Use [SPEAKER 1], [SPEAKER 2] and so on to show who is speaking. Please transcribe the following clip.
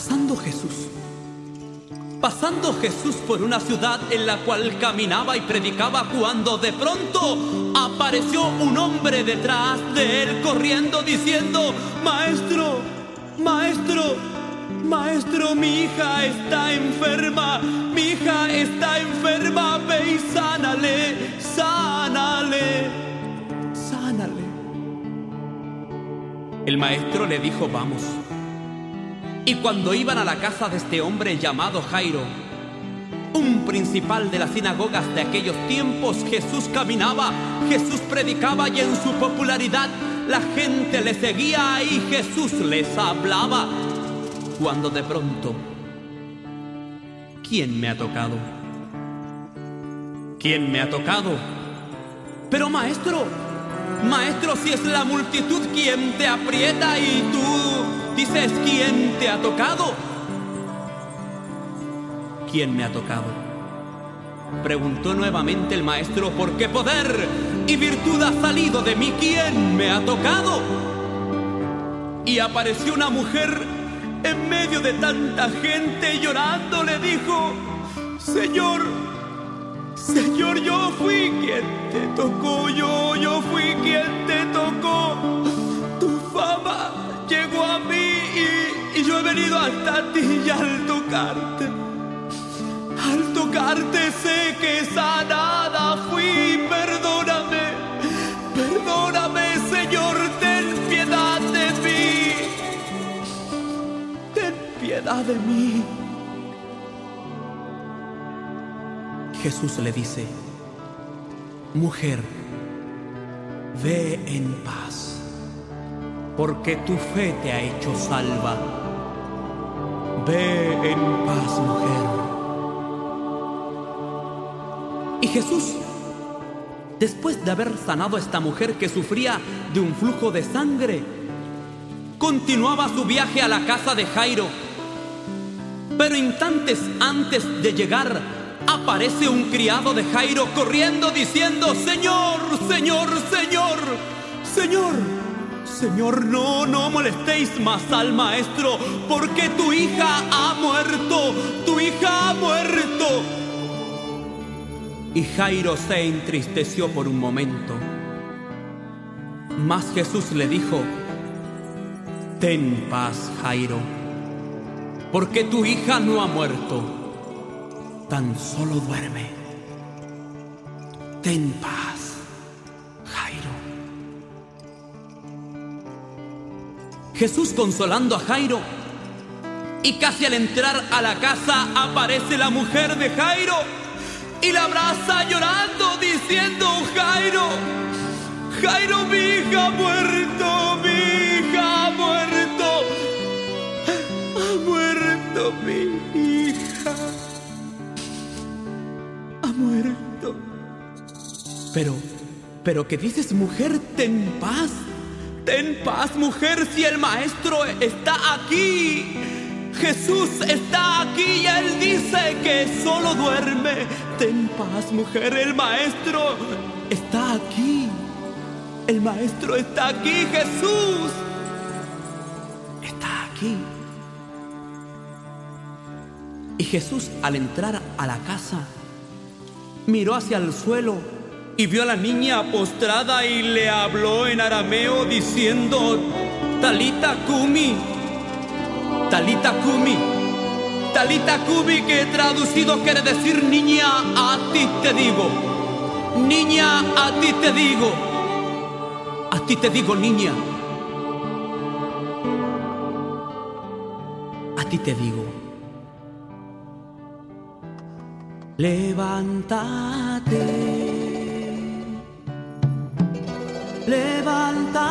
[SPEAKER 1] Pasando Jesús por una ciudad en la cual caminaba y predicaba, cuando de pronto apareció un hombre detrás de él corriendo diciendo: Maestro, maestro, maestro, mi hija está enferma, ve y sánale, sánale, sánale. El maestro le dijo: vamos. Y cuando iban a la casa de este hombre llamado Jairo, un principal de las sinagogas de aquellos tiempos, Jesús caminaba, Jesús predicaba, y en su popularidad la gente le seguía y Jesús les hablaba. Cuando de pronto, ¿quién me ha tocado? ¿Quién me ha tocado? Pero maestro, si es la multitud quien te aprieta y tú dices: ¿quién te ha tocado? ¿Quién me ha tocado? Preguntó nuevamente el maestro: ¿por qué poder y virtud ha salido de mí? ¿Quién me ha tocado? Y apareció una mujer en medio de tanta gente, llorando le dijo: Señor, Señor, yo fui quien te tocó, yo fui quien te tocó. Tu fama llegó a mí y yo he venido hasta ti, y al tocarte sé que sanada fui. Perdóname, perdóname, Señor, ten piedad de mí, ten piedad de mí. Jesús le dice: mujer, ve en paz, porque tu fe te ha hecho salva. Ve en paz, mujer. Y Jesús, después de haber sanado a esta mujer que sufría de un flujo de sangre, continuaba su viaje a la casa de Jairo. Pero instantes antes de llegar, aparece un criado de Jairo corriendo diciendo: Señor, Señor, Señor, Señor, Señor, no molestéis más al maestro, porque tu hija ha muerto, tu hija ha muerto. Y Jairo se entristeció por un momento. Mas Jesús le dijo: ten paz, Jairo, porque tu hija no ha muerto, tan solo duerme. Ten paz, Jairo. Jesús consolando a Jairo, y casi al entrar a la casa aparece la mujer de Jairo y la abraza llorando diciendo: Jairo, Jairo, mi hija ha muerto, mi hija ha muerto, ha muerto mi hija, ha muerto. Pero ¿qué dices, mujer? Ten paz, mujer, si el maestro está aquí. Jesús está aquí y él dice que solo duerme. Ten paz, mujer, el maestro está aquí. El maestro está aquí, Jesús está aquí. Y Jesús, al entrar a la casa, miró hacia el suelo y vio a la niña postrada y le habló en arameo diciendo: Talita Kumi, Talita Kumi, Talita Kumi, que traducido quiere decir: niña, a ti te digo, niña, a ti te digo, a ti te digo, niña, a ti te digo. Levántate, levántate.